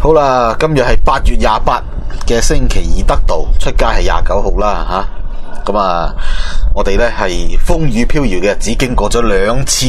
好啦，今日係8月28嘅星期二，得道出街係29號啦吓。咁啊，我哋咧係風雨飄搖嘅日子，經過咗2次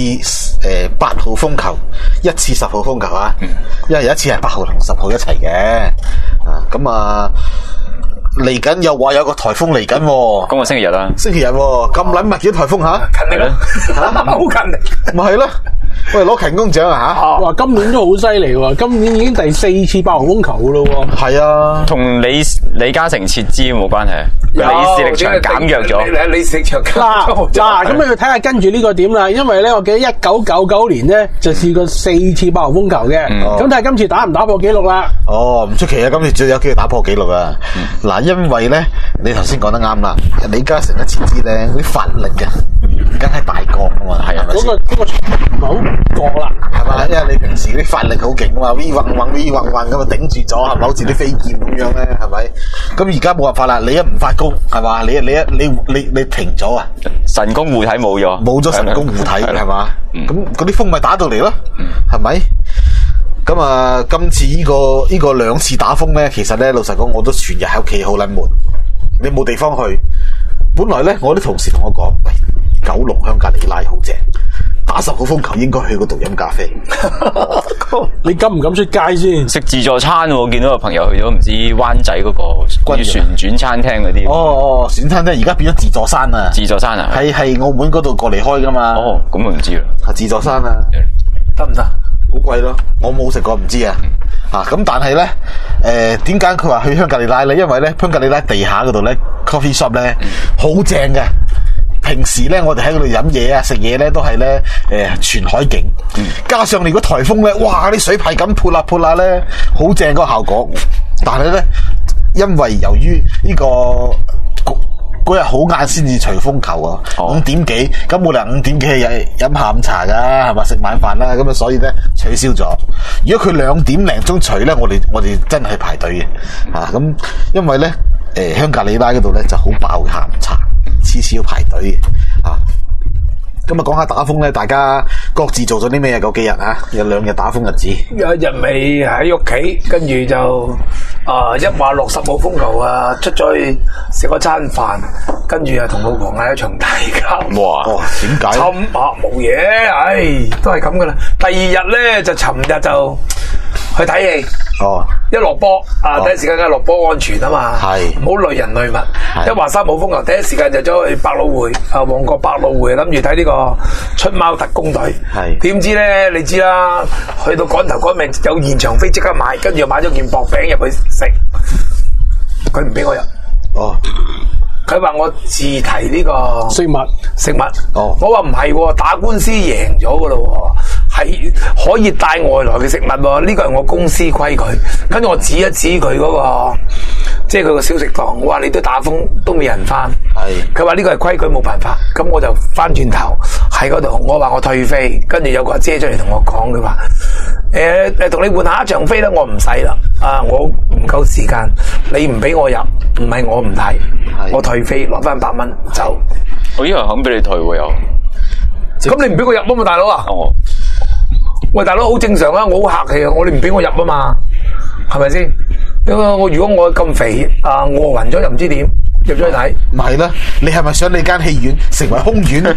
8號風球，一次10號風球啊。因為有一次係8號同10號一齊嘅。咁啊，嚟緊又話有個颱風嚟緊。 今個星期日啦， 星期日咁撚密嘅颱風吓， 勤力咯，好勤力， 咪係咯。喂，攞勤工獎啊吓！ 哇，今年都好犀利喎！今年已經第4次8號風球噶咯喎。 係啊， 同李嘉誠撤資冇關係，李氏力場減弱咗。 李氏力場嗱，咁你要睇下跟住呢個點啦，因為咧我記得1999年咧就試過4次8號風球嘅，咁睇下今次打唔打破紀錄啦？ 唔出奇啊！今次最有機會打破紀錄啊！嗱，因為咧你頭先講得啱啦，李嘉誠一撤資咧，啲法力嘅，梗係大國啊嘛，係啊， 嗰個唔係好覺啦， 係嘛？因為你平時啲法力好勁啊嘛 ，V 運咁啊頂住咗，係咪？好似啲飛劍咁樣咧，係咪？咁而家冇辦法啦，你一唔發功，係嘛？你停咗啊！ 神功護體冇咗神功護體係嘛？咁嗰啲風咪打到嚟咯，係咪？咁啊，今次呢個2次打風咧，其實咧老實講，我都全日喺屋企好撚悶，你冇地方去。本來咧，我啲同事同我講，喂，九龍香格里拉好正，打10號風球應該去嗰度飲咖啡。 你敢唔敢出街先？ 食自助餐喎，我見到個朋友去咗唔知灣仔嗰個旋轉餐廳嗰啲。 旋餐廳而家變咗自助山啊！ 自助餐啊？ 係澳門嗰度過嚟開噶嘛？ 咁我唔知啦。 係自助山啊？得唔得？好貴咯，我冇食過唔知啊。咁但係咧，點解佢話去香格里拉咧？因為咧香格里拉地下嗰度咧 coffee shop 咧好正嘅。平時咧我哋喺嗰度飲嘢啊食嘢咧都係咧全海景，加上你個颱風咧，哇啲水派咁潑啦咧，好正個效果。但係咧，因為由於呢嗰日好晏先至除風球啊，5點幾，咁冇理由5點幾飲下午茶噶，係嘛，食晚飯啦，咁啊所以咧取消咗。如果佢2點零鐘除咧，我哋真係排隊嘅，咁因為咧香格里拉嗰度咧就好爆下午茶，次次要排隊嘅。今日講下打風咧，大家各自做咗啲咩嗰幾日啊？有2日打風日子。 有一日未喺屋企，跟住就一話落10號風球啊，出咗去食咗餐飯，跟住又同老婆嗌咗場大交。 哇！ 點解？ 冇嘢，都係咁噶啦。第2日咧就尋日就去睇戲。一落波第一時間梗係落波安全啊嘛，唔好累人累物。一話3號風球，第一時間就走去百老匯旺角百老匯諗住睇呢個出貓特工隊。點知咧你知啦，去到趕頭趕命有現場飛即刻買，跟住又買咗件薄餅入去食，佢唔俾我入。佢話我自提呢個食物。我話唔係，打官司贏咗噶咯，係可以帶外來嘅食物，呢個係我公司規矩。跟住我指一指佢嗰個，即係佢個小食檔，我話你都打風都未人翻。佢話呢個係規矩，冇辦法。咁我就翻轉頭喺嗰度，我話我退飛，跟住有個阿姐出嚟同我講，佢話同你換下一場飛啦，我唔使啦，我唔夠時間，你唔俾我入，唔係我唔睇，我退飛攞翻100蚊走。 我以為肯俾你退喎又。 咁你唔俾我入啊嘛，大佬啊！喂，大佬好正常啊，我好客氣啊，你唔俾我入啊嘛，係咪先？如果我咁肥餓暈咗又唔知點入咗去睇， 唔係啦，你係咪想你間戲院成為空院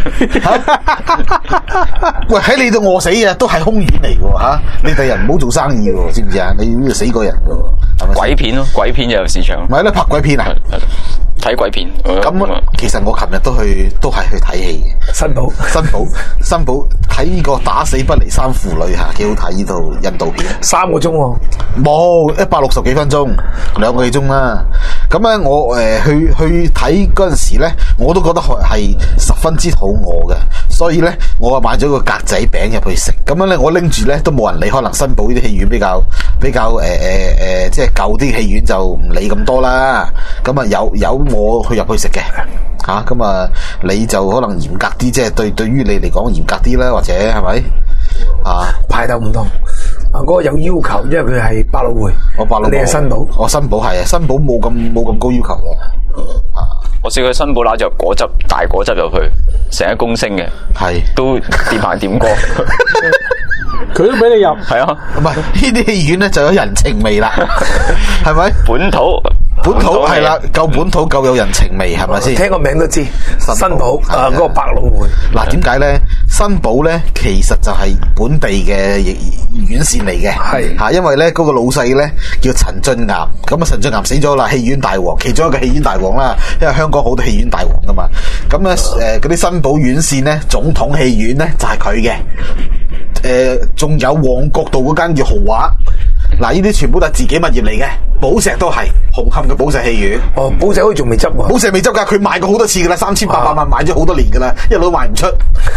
喂，喺你度餓死啊，都係空院嚟嘅吓，你第日唔好做生意喎，知唔知啊？你要死過人嘅， 鬼片咯，鬼片又有市場。 唔係啦，拍鬼片啊！ 睇鬼片咁，其實我琴日都係去睇戲嘅。新寶睇呢個打死不離3父女吓，幾好睇呢套印度片。 3個鐘喎， 冇160幾分鐘，2個幾鐘啦。咁咧我去睇嗰陣時咧，我都覺得係十分之肚餓嘅，所以咧我啊買咗個格仔餅入去食。咁樣咧我拎住咧都冇人理，可能新寶呢啲戲院比較即係舊啲戲院就唔理咁多啦。咁啊有我去入去食嘅咁啊你就可能嚴格啲，即係對於你嚟講嚴格啲啦，或者係咪排頭唔同嗰個有要求，因為佢係百老匯，你係新寶， 我新寶係啊，新寶冇咁高要求嘅我試過新寶拿就果汁大果汁入去，成一公升嘅， 係都掂行掂過。 佢都俾你入， 係啊， 唔係呢啲戲院咧就有人情味啦，係咪？ 本土係啦，夠本土夠有人情味，係咪先？ 聽個名都知，新寶嗰個百老匯。 嗱，點解咧？新寶咧其實就係本地嘅院線嚟嘅，係嚇，因為咧嗰個老細咧叫陳俊岩，咁啊陳俊岩死咗啦，戲院大王，其中一個戲院大王啦，因為香港好多戲院大王噶嘛，咁咧嗰啲新寶院線咧，總統戲院咧就係佢嘅。仲有旺角道嗰間叫豪華，嗱，呢啲全部都係自己物業嚟嘅。寶石都係紅磡嘅寶石戲院。 哦，寶石好似仲未執喎。 寶石未執噶，佢賣過好多次噶啦，3800萬買咗好多年噶啦，一路都賣唔出。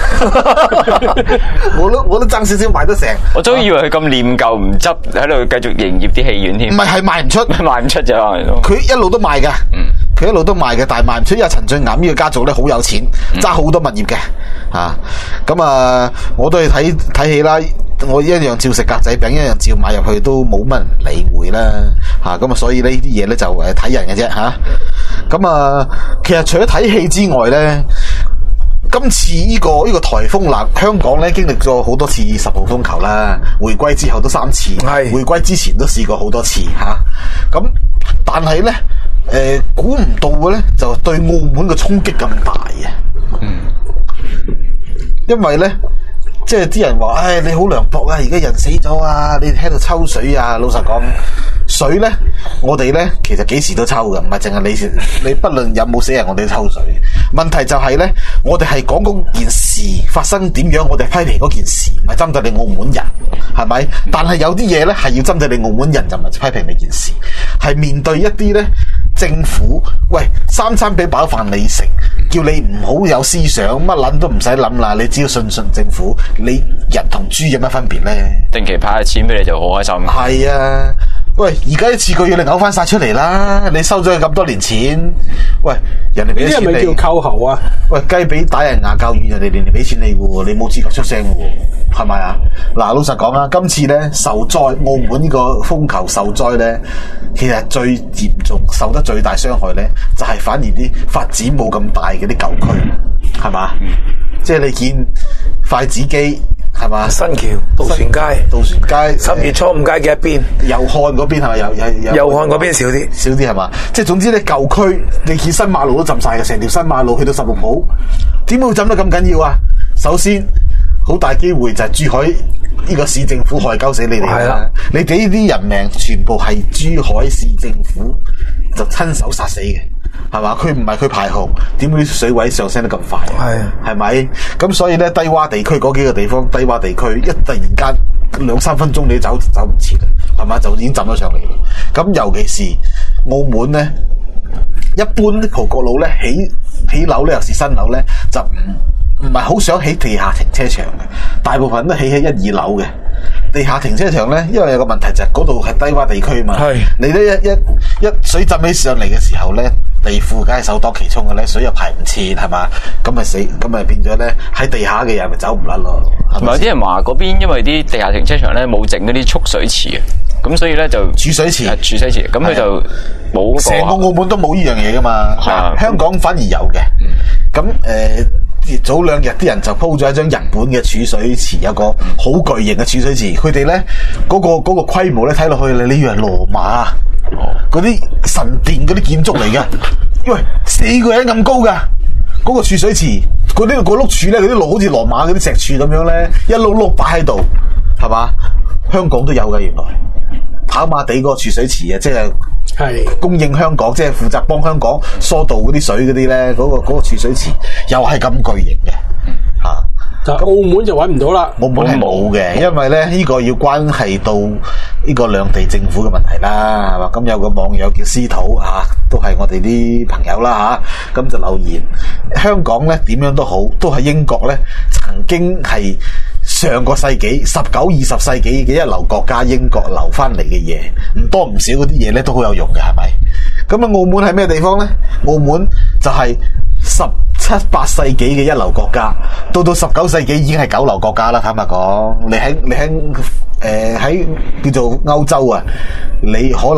我都爭少少賣得成。 我早以為佢咁念舊唔執，喺度繼續營業啲戲院添。唔係，係賣唔出， 賣唔出就係。 佢一路都賣噶，佢一路都賣嘅，但係賣唔出。因為陳俊岩呢個家族咧好有錢，揸好多物業嘅。咁啊，我都去睇戲啦。我一樣照食格仔餅，一樣照買入去，都冇乜人理會啦。咁啊，所以呢啲嘢咧就睇人嘅啫吓。咁啊，其實除咗睇戲之外咧，今次呢個颱風啦，香港咧經歷咗好多次10號風球啦。回歸之後都3次，回歸之前都試過好多次吓。咁但係咧，估唔到嘅咧，就對澳門嘅衝擊咁大啊！因為咧，即係啲人話，唉，你好涼薄啊！而家人死咗啊，你喺度抽水啊！老實講，水咧，我哋咧其實幾時都抽噶，唔係淨係你不論有冇死人，我哋都抽水。問題就係咧，我哋係講嗰件事發生點樣，我哋批評嗰件事，唔係針對你澳門人，係咪？但係有啲嘢咧係要針對你澳門人，就唔係批評你件事，係面對一啲咧。政府喂3餐俾飽飯你食，叫你唔好有思想，乜撚都唔使諗啦，你只要信政府，你人同豬有乜分別咧？ 定期派下錢俾你就好開心。 係啊，喂，而家一次過要你嘔翻晒出嚟啦！你收咗佢咁多年錢，喂，人哋俾錢你，呢啲係咪叫扣喉啊？喂，雞髀打人牙較軟，人哋年年俾錢你喎，你冇資格出聲喎，係咪啊？嗱，老實講啦，今次咧受災，澳門呢個風球受災咧，其實最嚴重、受得最大傷害咧，就係反而啲發展冇咁大嘅啲舊區，係嘛？即係你見筷子基。係嘛？新橋、渡船街、10月初5街嘅一邊，祐漢嗰邊係咪？祐漢嗰邊少啲係嘛？即係總之咧，舊區你見新馬路都浸晒嘅，成條新馬路去到16號，點會浸得咁緊要啊？首先，好大機會就係珠海呢個市政府害鳩死你哋啦！你哋呢啲人命全部係珠海市政府就親手殺死嘅。係嘛？佢唔係佢排洪，點會水位上升得咁快？係咪？咁所以咧，低洼地區嗰幾個地方，低洼地區一突然間2-3分鐘你走唔切啦，係嘛？就已經浸咗上嚟。咁尤其是澳門咧，一般啲葡國佬咧起樓咧，尤其是新樓咧，就唔係好想起地下停車場嘅，大部分都起喺1、2樓嘅。地下停車場咧，因為有個問題就係嗰度係低洼地區嘛。你咧一水浸起上嚟嘅時候咧，地庫梗係首當其衝嘅咧，水又排唔切，係嘛？咁咪死，咁咪變咗咧喺地下嘅人咪走唔甩咯。 同埋有啲人話嗰邊因為啲地下停車場咧冇整嗰啲蓄水池啊，咁所以咧就儲水池，咁佢就冇成個澳門都冇呢樣嘢噶嘛。香港反而有嘅。咁早2日啲人就鋪咗一張日本嘅儲水池，有個好巨型嘅儲水池。佢哋咧嗰個規模咧睇落去，你以為羅馬嗰啲神殿嗰啲建築嚟嘅，因為4個人咁高噶，嗰個儲水池嗰碌柱咧，嗰啲路好似羅馬嗰啲石柱咁樣咧，一碌擺喺度，係嘛？香港都有嘅，原來跑馬地嗰個儲水池啊，即係供應香港，即係負責幫香港疏導嗰啲水嗰啲咧，嗰個儲水池又係咁巨型嘅嚇。 但澳門就揾唔到啦， 澳門係冇嘅，因為咧呢個要關係到呢個兩地政府嘅問題啦，係嘛？咁有個網友叫司徒都係我哋啲朋友啦嚇，咁就留言香港咧點樣都好，都係英國咧曾經係上個世紀19、20世紀嘅一流國家，英國留翻嚟嘅嘢唔多唔少，嗰啲嘢咧都好有用嘅，係咪？咁啊，澳門係咩地方咧？澳門就係17、18世紀嘅一流國家，到19世紀已經係9流國家啦。坦白講，你喺叫做歐洲啊，你可能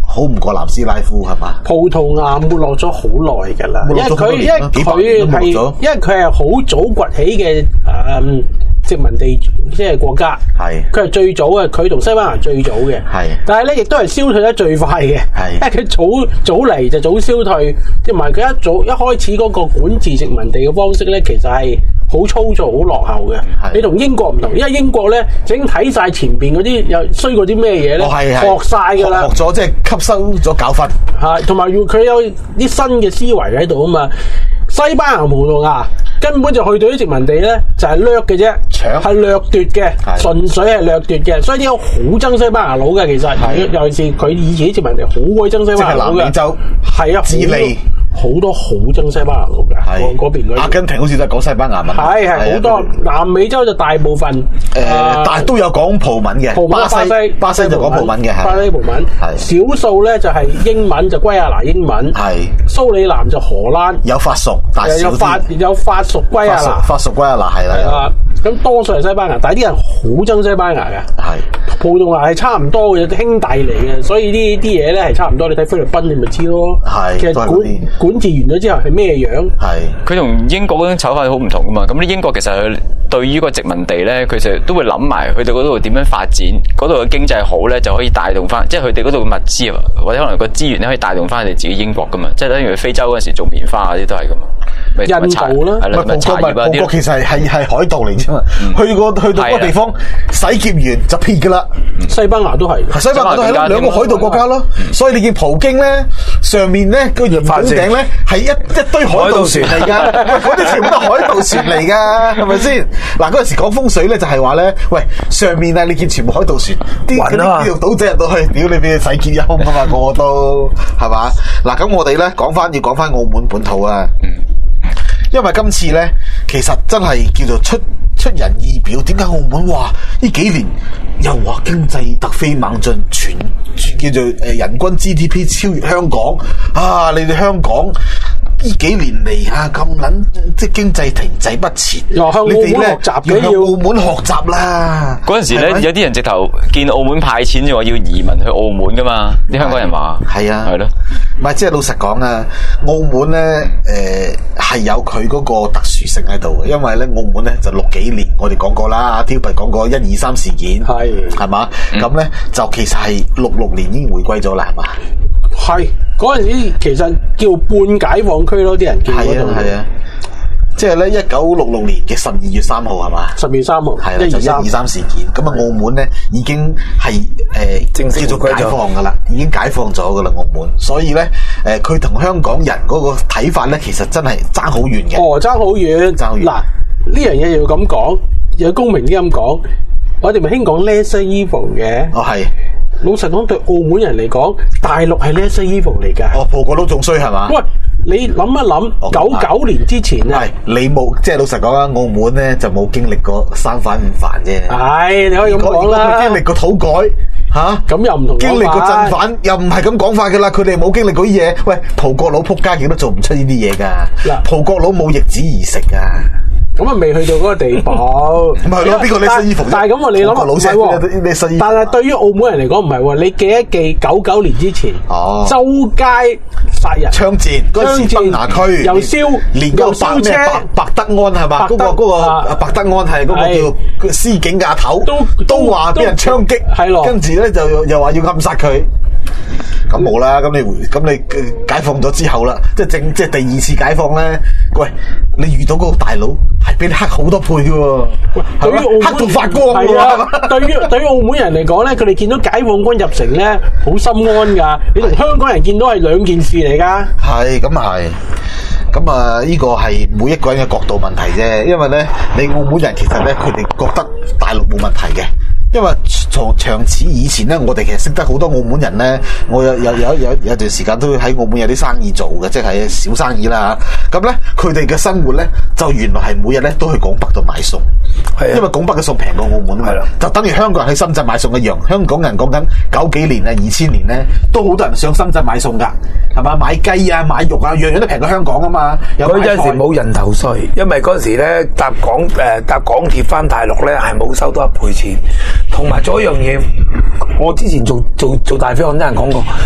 好唔過南斯拉夫係嘛？ 葡萄牙沒落咗好耐㗎啦，因為佢係好早崛起嘅殖民地即係國家，佢係最早嘅，佢同西班牙最早嘅，但係咧亦都係消退得最快嘅，因為佢早嚟就早消退，同埋佢一開始嗰個管治殖民地嘅方式咧，其實係好粗糙、好落後嘅。你同英國唔同，因為英國咧已經睇晒前邊嗰啲又衰過啲咩嘢咧，學晒㗎啦， 學咗即係吸收咗教訓， 同埋佢有啲新嘅思維喺度啊嘛。西班牙、葡萄牙根本就去到啲殖民地咧，就係掠嘅啫，係掠奪嘅，純粹係掠奪嘅，所以呢個好憎西班牙佬嘅，其實尤其是佢以前啲殖民地好鬼憎西班牙佬嘅， 南美洲係啊，智利好多好憎西班牙佬嘅，嗰邊阿根廷好似都係講西班牙文， 係好多南美洲就大部分但係都有講葡文嘅，巴西就講葡文嘅， 巴西葡文，少數咧就係英文，就圭亞那英文，蘇里南就荷蘭， 有法屬，但係有法屬圭亞那， 法屬圭亞那係啦。 咁多數係西班牙，但係啲人好憎西班牙嘅。葡萄牙係差唔多嘅兄弟嚟嘅，所以呢啲嘢咧係差唔多。你睇菲律賓你咪知咯。其實管治完咗之後係咩樣？ 佢同英國嗰種手法好唔同噶嘛。咁啲英國其實佢對於個殖民地咧，佢成日都會諗埋佢哋嗰度點樣發展，嗰度嘅經濟好咧就可以帶動翻，即係佢哋嗰度嘅物資啊，或者可能個資源咧可以帶動翻佢哋自己英國噶嘛。即係等於非洲嗰陣時做棉花嗰啲都係噶嘛。 印度啦， 葡國其實係海盜嚟啫嘛。去到嗰個地方洗劫完就撇噶啦。 西班牙都係， 西班牙都係咯，兩個海盜國家咯。所以你見葡京咧上面咧個圓拱頂咧係一堆海盜船嚟噶，嗰啲全部都係海盜船嚟噶，係咪先？嗱，嗰陣時講風水咧就係話咧，喂，上面啊你見全部海盜船，啲條島仔入到去，屌你俾佢洗劫一空啊嘛，個個都係嘛？嗱，咁我哋咧要講翻澳門本土啊。因為今次咧，其實真係叫做出人意表。點解澳門話呢幾年又話經濟突飛猛進，全叫做人均 GDP 超越香港啊？你哋香港呢幾年嚟啊咁撚即係經濟停滯不前，你哋咧要向澳門學習啦。 嗰陣時咧，有啲人直頭見澳門派錢，就話要移民去澳門噶嘛。啲香港人話係啊，係咯。唔係，即係老實講啊，澳門咧係有佢嗰個特殊性喺度嘅，因為咧澳門咧就60幾年，我哋講過啦，阿挑拔講過123事件，係嘛？咁咧就其實係66年已經回歸咗啦，係嘛？ 係嗰陣時其實叫半解放區咯，啲人叫嗰度。 係啊。即係咧，1966年嘅12月3號係嘛 ？12月3號係啦，就123事件。咁啊，澳門咧已經係正式叫做解放噶啦，已經解放咗噶啦澳門。所以咧，佢同香港人嗰個睇法咧，其實真係爭好遠嘅。 爭好遠。嗱，呢樣嘢要咁講，要公平啲咁講，我哋咪興講 lesser evil 嘅。 係。 老實講，對澳門人嚟講，大陸係 lesser evil 嚟㗎。 葡國佬仲衰係嘛？喂！ 你諗一諗，99年之前啊， 你冇即係老實講啊，澳門咧就冇經歷過三反五反啫。 係，你可以咁講啦。 經歷過土改吓， 咁又唔同。 經歷過鎮反，又唔係咁講法噶啦。佢哋冇經歷過啲嘢。喂，葡國佬仆街，亦都做唔出呢啲嘢噶。嗱，葡國佬冇易子而食噶。 咁啊，未去到嗰個地步。 唔係咯，邊個你新衣服？ 但係咁你諗下，唔係喎。但係對於澳門人嚟講唔係喎，你記一記99年之前，周街殺人、 槍戰嗰陣時，崩牙區又燒， 連個白德安係嘛？嗰個白德安係嗰個叫司警嘅阿頭，都話俾人槍擊，係咯。跟住咧就又話要暗殺佢。咁冇啦，咁你解放咗之後啦，即係第二次解放咧。喂，你遇到嗰個大佬係比你黑好多倍嘅喎，對於澳門黑到發光嘅喎。 對於澳門人嚟講咧，佢哋見到解放軍入城咧，好心安噶。你同香港人見到係兩件事嚟噶。係， 咁係。咁啊，呢個係每一個人嘅角度問題啫。因為咧，你澳門人其實咧，佢哋覺得大陸冇問題嘅。因為從長此以前咧，我哋其實識得好多澳門人咧。我有段時間都喺澳門有啲生意做嘅，即係小生意啦嚇。咁咧，佢哋嘅生活咧，就原來係每日咧都去廣北度買餸。係，因為廣北嘅餸平過澳門啊嘛。就等於香港人去深圳買餸一樣。香港人講緊90幾年啊、2000年咧，都好多人上深圳買餸㗎，係嘛？買雞啊、買肉啊，樣樣都平過香港啊嘛。 嗰陣時冇人頭稅，因為嗰陣時咧搭港鐵翻大陸咧係冇收多1倍錢。同埋做一樣嘢，我之前做大飛，我聽人講過，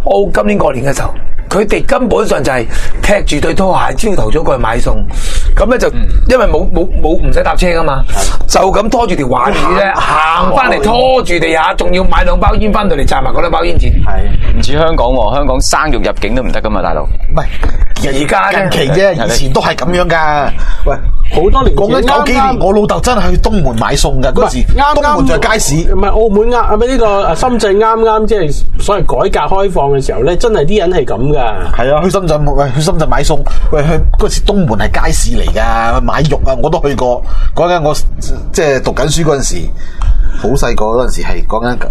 今年過年嘅時候，佢哋根本上就係踢住對拖鞋朝頭早過去買餸，咁咧就因為冇唔使搭車噶嘛，就咁拖住條橫魚咧行翻嚟，拖住地下，仲要買2包煙翻到嚟賺埋嗰2包煙錢。 係唔似香港喎，香港生肉入境都唔得噶嘛，大佬。 唔係而家近期啫，以前都係咁樣噶。喂， 好多年講緊9幾年，我老豆真係去東門買餸噶，嗰時東門就係街市， 唔係澳門呢個深圳啱即係所謂改革開放嘅時候咧，真係啲人係咁噶。 係啊，去深圳買餸，喂，去嗰時東門係街市嚟噶，買肉啊，我都去過。講緊我即係讀緊書嗰陣時，好細個嗰陣時係講緊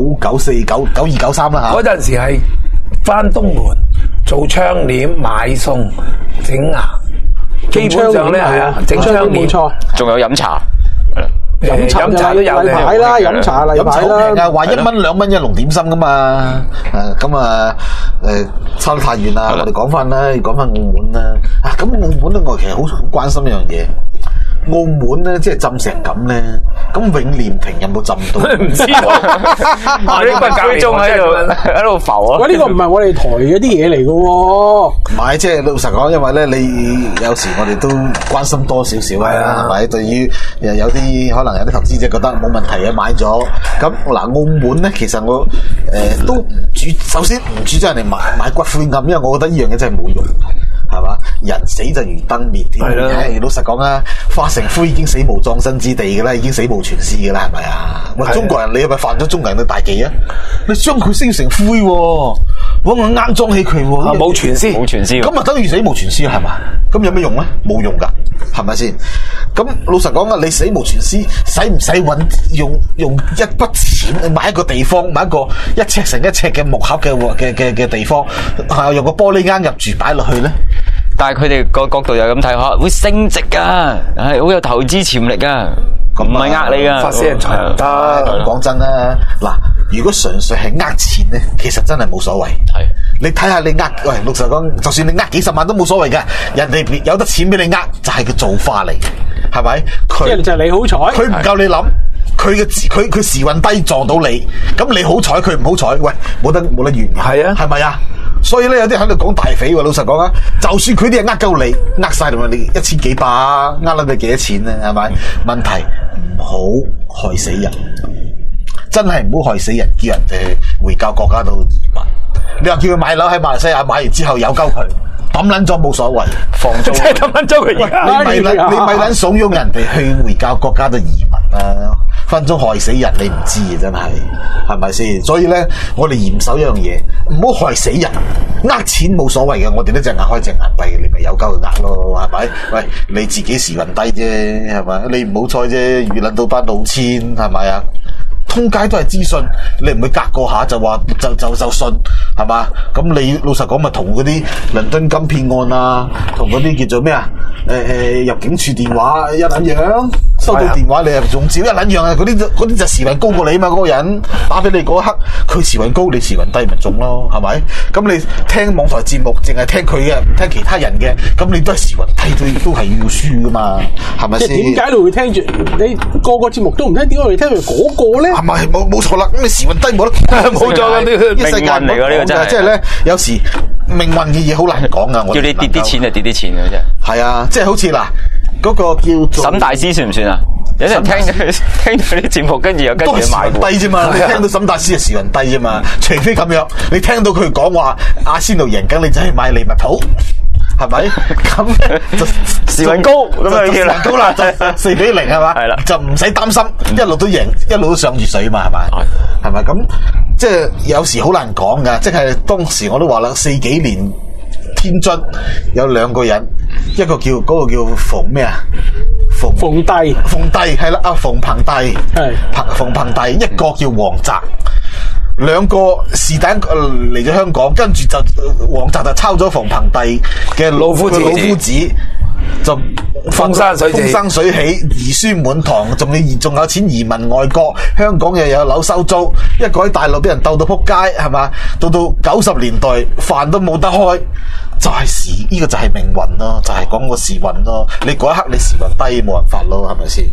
994、92、93啦吓。 嗰陣時係翻東門做窗簾、買餸、整牙，基本上咧係啊，整窗簾，冇錯， 仲有飲茶。 飲茶都有例牌啦，飲茶例牌啦， 話1蚊2蚊一籠點心噶嘛，咁差得太遠啦，我哋講翻澳門啦，咁澳門咧我其實好關心一樣嘢。澳門咧，即係浸成咁咧，咁永廉亭有冇浸到？ 唔知喎，呢個教宗喺度浮啊！ 喂，呢個唔係我哋台嗰啲嘢嚟嘅喎。 唔係，即係老實講，因為咧，你有時我哋都關心多少少啊，係咪？對於有啲可能有啲投資者覺得冇問題嘅買咗，咁嗱，澳門咧，其實我都唔主，首先唔主張人哋買骨灰龕，因為我覺得呢樣嘢真係冇用。係嘛？人死就如燈滅，點？老實講啊，化成灰已經死無葬身之地嘅啦，已經死無全屍嘅啦，係咪啊？喂，中國人你係咪犯咗中國人嘅大忌啊？你將佢升成灰，搵個罌裝起佢， 冇全屍，冇全屍， 咁啊等於死無全屍係嘛？咁有咩用咧？冇用噶，係咪先？咁老實講啊，你死無全屍，使唔使用一筆錢買一個地方，買一尺乘1尺嘅木盒嘅地方，用個玻璃罌入住擺落去咧？ 但係佢哋個角度又咁睇下，會升值噶，係好有投資潛力噶，唔係呃你噶， 發死人財唔得。 講真啦，嗱，如果純粹係呃錢咧，其實真係冇所謂。係，你睇下你喂，老實講，就算你呃幾十萬都冇所謂嘅，人哋有得錢俾你呃，就係個造化嚟，係咪？ 即係就係你好彩， 佢唔夠你諗。佢時運低撞到你，咁你好彩佢唔好彩，喂，冇得完嘅， 係啊， 係咪啊？所以咧，有啲喺度講大匪喎。老實講啊，就算佢啲係呃鳩你，呃晒你1000幾百，呃撚你幾多錢咧？係咪？問題唔好害死人，真係唔好害死人，叫人哋去回教國家度移民。你話叫佢買樓喺馬來西亞買完之後有鳩佢抌撚咗冇所謂， 房租即係抌撚咗佢而家。 你咪撚慫恿人哋去回教國家度移民啊！分鐘害死人，你唔知啊！真係咪先？所以咧，我哋嚴守一樣嘢，唔好害死人。呃錢冇所謂嘅，我哋都隻眼開隻眼閉，你咪有鳩去呃咯，係咪？喂，你自己時運低啫，係咪？你唔好彩啫，遇撚到班老千，係咪啊？通街都係資訊，你唔會隔個下就話就信，係嘛？咁你老實講咪同嗰啲倫敦金騙案啊，同嗰啲叫做咩啊？入境處電話一撚樣，收到電話你又仲照一撚樣啊！嗰啲就時運高過你嘛，嗰個人打俾你嗰一刻，佢時運高，你時運低咪中咯，係咪？咁你聽網台節目，淨係聽佢嘅，唔聽其他人嘅，咁你都係時運低，都係要輸噶嘛，係咪先？ 即係點解你會聽住你個節目都唔聽？點解你聽住嗰個咧？ 係咪冇錯啦？咁你時運低冇得冇錯啦！呢世界嚟㗎，呢個真係。 即係咧，有時命運嘅嘢好難講啊！ 叫你跌啲錢就跌啲錢嘅啫。 係啊，即係好似嗱，嗰個叫做沈大師算唔算啊？有啲人聽到啲節目，跟住又跟住買低啫嘛。你聽到沈大師係時運低啫嘛，除非咁樣，你聽到佢講話阿仙奴贏緊，你就去買利物浦。係咪？咁咧就時運高，咁啊叫啦， 高啦，就4-0係嘛？係啦，就唔使擔心，一路都贏，一路都上住水嘛，係咪？係咪咁？即係有時好難講噶，即係當時我都話啦，4幾年天津有2個人，一個叫嗰個叫馮咩啊？ 馮帝係啦，阿馮鵬帝係馮鵬帝，一個叫黃澤。2個是但嚟咗香港，跟住就黃澤就抄咗馮鵬帝嘅老夫子，就風生水起，兒孫滿堂，仲有錢移民外國，香港又有樓收租，一個喺大陸俾人鬥到撲街，係嘛？到90年代飯都冇得開，就係呢個就係命運咯，就係講個時運咯。你嗰一刻你時運低冇辦法咯，係咪先？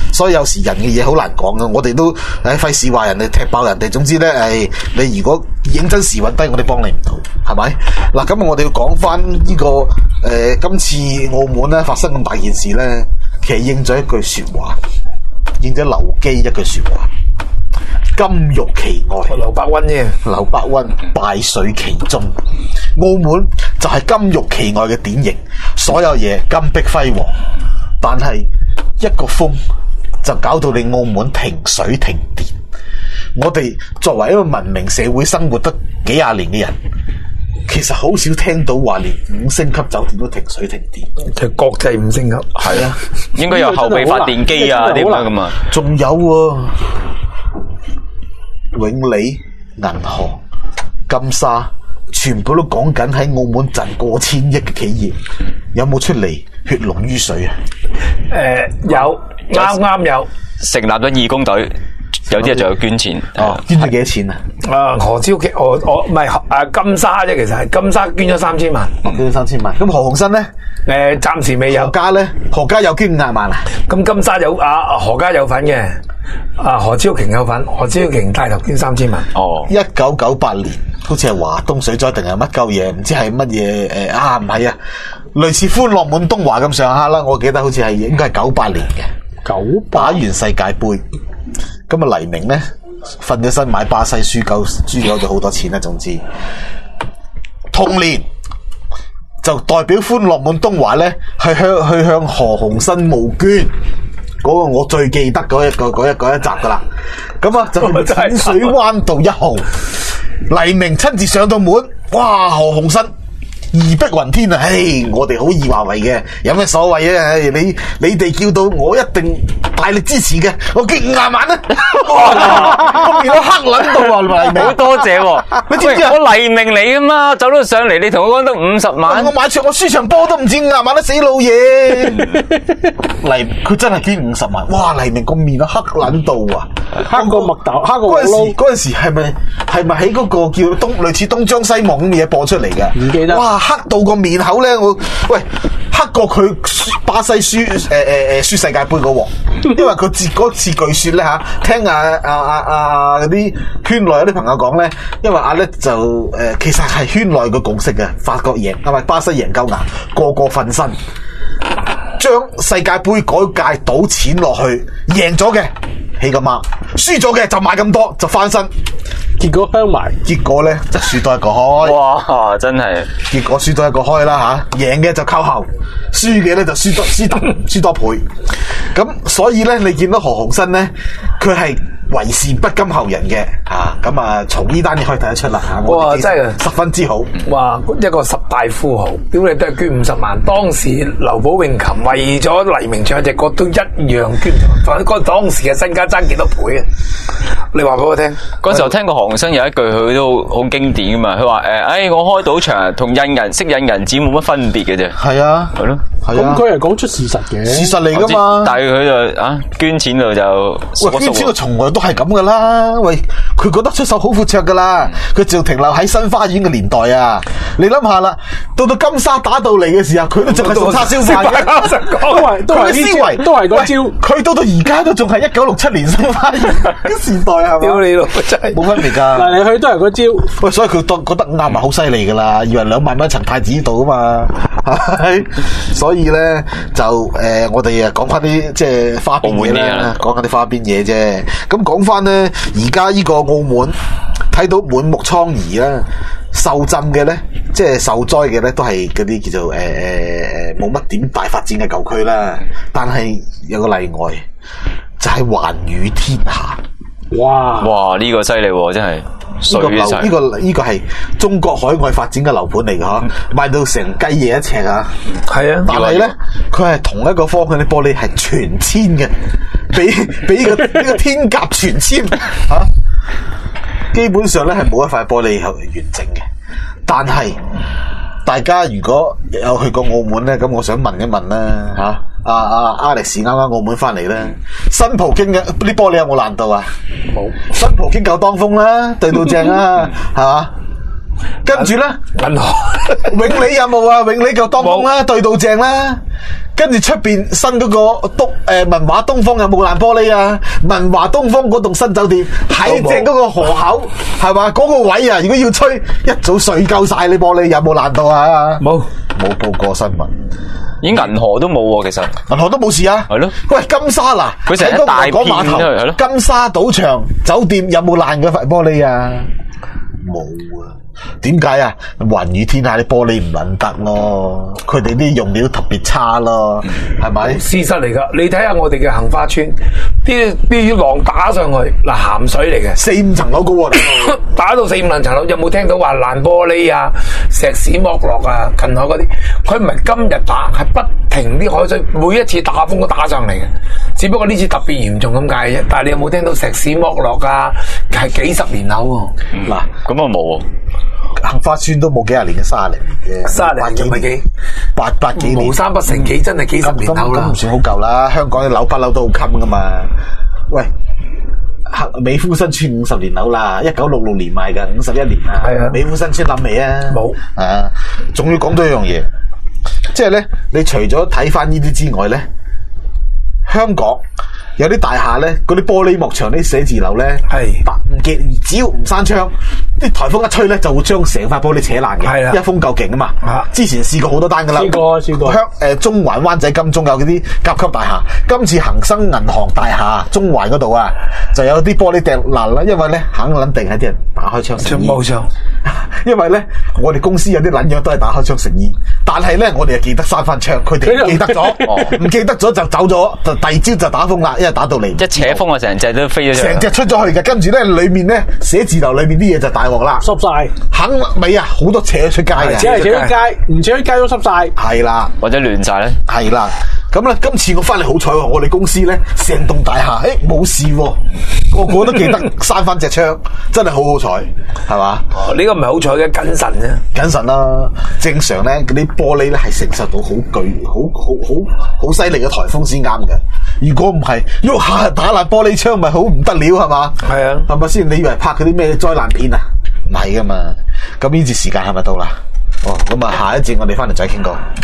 所以有時人嘅嘢好難講嘅，我哋都費事話人哋踢爆人哋。總之咧，你如果認真時運低，我哋幫你唔到，係咪？嗱，咁我哋要講翻呢個今次澳門咧發生咁大件事咧，其實應咗一句說話，應咗劉基一句說話。金玉其外， 劉伯溫啫。 劉伯溫敗絮其中，澳門就係金玉其外嘅典型，所有嘢金碧輝煌，但係一個風就搞到你澳門停水停電。我哋作為一個文明社會生活得幾廿年嘅人，其實好少聽到話連5星級酒店都停水停電， 就國際5星級。 係啊， 應該有後備發電機啊啲咁咁啊。 仲有喎。永利、銀行、金沙，全部都講緊喺澳門賺過千億嘅企業，有冇出嚟血濃於水啊？ 有，啱有成立咗義工隊，有啲人仲有捐錢。 捐咗幾多錢啊？ 何超奇，我唔係金沙啫，其實係金沙捐咗3000萬， 捐咗3000萬。咁何鴻燊咧？ 暫時未有。 何家咧？何家有捐50萬啊？ 咁金沙有何家有份嘅。何超瓊有份，何超瓊帶頭捐3000萬。 1998年，好似係華東水災定係乜鳩嘢，唔知係乜嘢唔係啊，類似歡樂滿東華咁上下啦。我記得好似係應該係98年嘅，打完世界盃，咁啊黎明咧瞓咗身買巴西輸咗好多錢啦。總之，同年就代表歡樂滿東華咧，去向何鴻燊募捐。嗰個我最記得嗰一集噶啦，咁啊就係淺水灣道1號，黎明親自上到門，哇！何鴻燊義薄雲天啊！我哋好易話為嘅，有咩所謂啊？你哋叫到我一定大力支持嘅，我捐50萬啊！哇！變到黑撚到啊！黎明好多謝喎，你知唔知啊？我黎明嚟噶嘛，走到上嚟，你同我講得50萬， 我輸場波都唔止50萬啦，死老嘢！佢真係捐50萬，哇！黎明個面都黑撚到啊！ 黑過麥豆，黑過嗰陣時係咪喺嗰個叫類似東張西望咁嘅嘢播出嚟嘅？ 唔記得。 哇！黑到個面口咧，黑過佢巴西輸世界盃嗰鑊，因為佢嗰次據說咧聽嗰啲圈內有啲朋友講咧，因為阿叻就其實係圈內個共識嘅，法國贏巴西贏鳩硬，個個瞓身，將世界盃嗰屆賭錢落去，贏咗嘅起個碼，輸咗嘅就買咁多就翻身。 結果香埋， 結果咧就輸多一個開。 哇！真係， 結果輸多一個開啦吓，贏嘅就靠後，輸嘅咧就輸多倍。咁所以咧，你見到何鴻燊咧，佢係為善不甘後人嘅咁啊，從呢單嘢可以睇得出啦吓。 哇！真係十分之好。 哇！一個10大富豪，屌你都係捐50萬。當時劉寶詠琴為咗黎明唱隻歌都一樣捐，反正當時嘅身家爭幾多倍啊？你話俾我聽。 嗰時候聽過何鴻燊有一句佢都好經典噶嘛，佢話我開賭場同識印銀紙冇乜分別嘅啫。係啊，係咯，係啊。咁佢係講出事實嘅， 事實嚟噶嘛。 但係佢就捐錢度就捐錢度從來都係咁噶啦。佢覺得出手好闊綽噶啦，佢就停留喺新花園嘅年代啊。你諗下啦，到金沙打到嚟嘅時候，佢都仲係送叉燒飯嘅，都係思維，都係嗰招。佢到而家都仲係1967年新花園嘅時代係嘛？ 屌你咯，真係冇分別噶。 嚟嚟去都係嗰招。 所以佢覺得啱啊，好犀利噶啦，以為2萬蚊一層太子度啊嘛。所以咧就我哋講翻啲即係花邊嘢啦，講緊啲花邊嘢啫。咁講翻咧，而家呢個澳門睇到滿目瘡痍啦，受浸嘅咧，即係受災嘅咧，都係嗰啲叫做冇乜點大發展嘅舊區啦。但係有個例外，就係環宇天下。 哇！呢個犀利喎，真係呢個係中國海外發展嘅樓盤嚟嘅嗬，賣到成雞嘢1尺啊！係啊，但係咧，佢係同一個方向啲玻璃係全氈嘅，比呢個天鴿全氈吓，基本上咧係冇一塊玻璃係完整嘅。但係大家如果有去過澳門咧，咁我想問一問啦吓。Alex 啱啱澳門翻嚟咧，新葡京嘅啲玻璃有冇爛到啊？冇，新葡京夠當風啦，對到正啦，係嘛？跟住咧，銀行永利有冇啊？永利夠當風啦，對到正啦。 跟住出邊新嗰個文華東方有冇爛玻璃啊？文華東方嗰棟新酒店喺正嗰個河口係嘛？嗰個位啊，如果要吹，一早碎夠晒你玻璃，有冇爛到啊？冇報過新聞。 已經銀河都冇喎，其實銀河都冇事啊。係咯。喂，金沙嗱， 佢成一大片係咯。金沙賭場酒店有冇爛嗰塊玻璃啊？冇啊。點解啊？雲雨天下啲玻璃唔撚得咯，佢哋啲用料特別差咯，係咪？ 事實嚟噶，你睇下我哋嘅杏花村，啲浪打上去嗱，鹹水嚟嘅 ，4-5層樓高喎， 打到4-5層樓，有冇聽到話爛玻璃啊、石屎剝落啊、近海嗰啲？佢唔係今日打，係不停啲海水，每一次打風都打上嚟嘅，只不過呢次特別嚴重咁解啫。但係你有冇聽到石屎剝落啊？係幾十年樓喎。 嗱，咁啊冇。 杏花村都冇幾廿年嘅30年嘅 ，30年唔係幾 8幾年， 無三不成幾，真係幾十年樓啦。 咁唔算好舊啦，香港啲樓不嬲都好襟噶嘛。喂，美孚新村50年樓啦，1966年賣噶，51年啊。係啊，美孚新村諗未啊？冇啊，仲要講多一樣嘢，即係咧，你除咗睇翻呢啲之外咧，香港有啲大廈咧，嗰啲玻璃幕牆啲寫字樓咧，只要唔閂窗，啲颱風一吹咧，就會將成塊玻璃扯爛嘅。係啊，一風夠勁啊嘛。之前試過好多單噶啦。試過。中環、灣仔、金鐘有嗰啲甲級大廈，今次恒生銀行大廈中環嗰度啊，就有啲玻璃掟爛啦，因為咧肯撚定係啲人打開窗誠意。冇錯。因為咧，我哋公司有啲撚樣都係打開窗誠意，但係咧，我哋又記得閂翻窗，佢哋唔記得咗，唔記得咗就走咗，就第二朝就打風啦。一打到嚟， 一扯風啊，成隻都飛咗出嚟， 成隻出咗去嘅。跟住咧，裏面咧寫字樓裏面啲嘢就大鑊啦， 濕晒， 肯尾啊，好多扯咗出街嘅， 只係扯出街，唔扯出街都濕晒， 係啦， 或者亂晒咧， 係啦。咁咧，今次我翻嚟好彩喎，我哋公司咧成棟大廈，冇事喎，個個都記得閂翻隻窗，真係好好彩，係嘛？ 呢個唔係好彩嘅，謹慎啫， 謹慎啦。正常咧，嗰啲玻璃咧係承受到好犀利嘅颱風先啱嘅。如果唔係，喐下打爛玻璃窗，咪好唔得了，係嘛？係啊，係咪先？你以為拍嗰啲咩災難片啊？唔係噶嘛。咁呢節時間係咪到啦？哦，咁啊，下一節我哋翻嚟再傾過。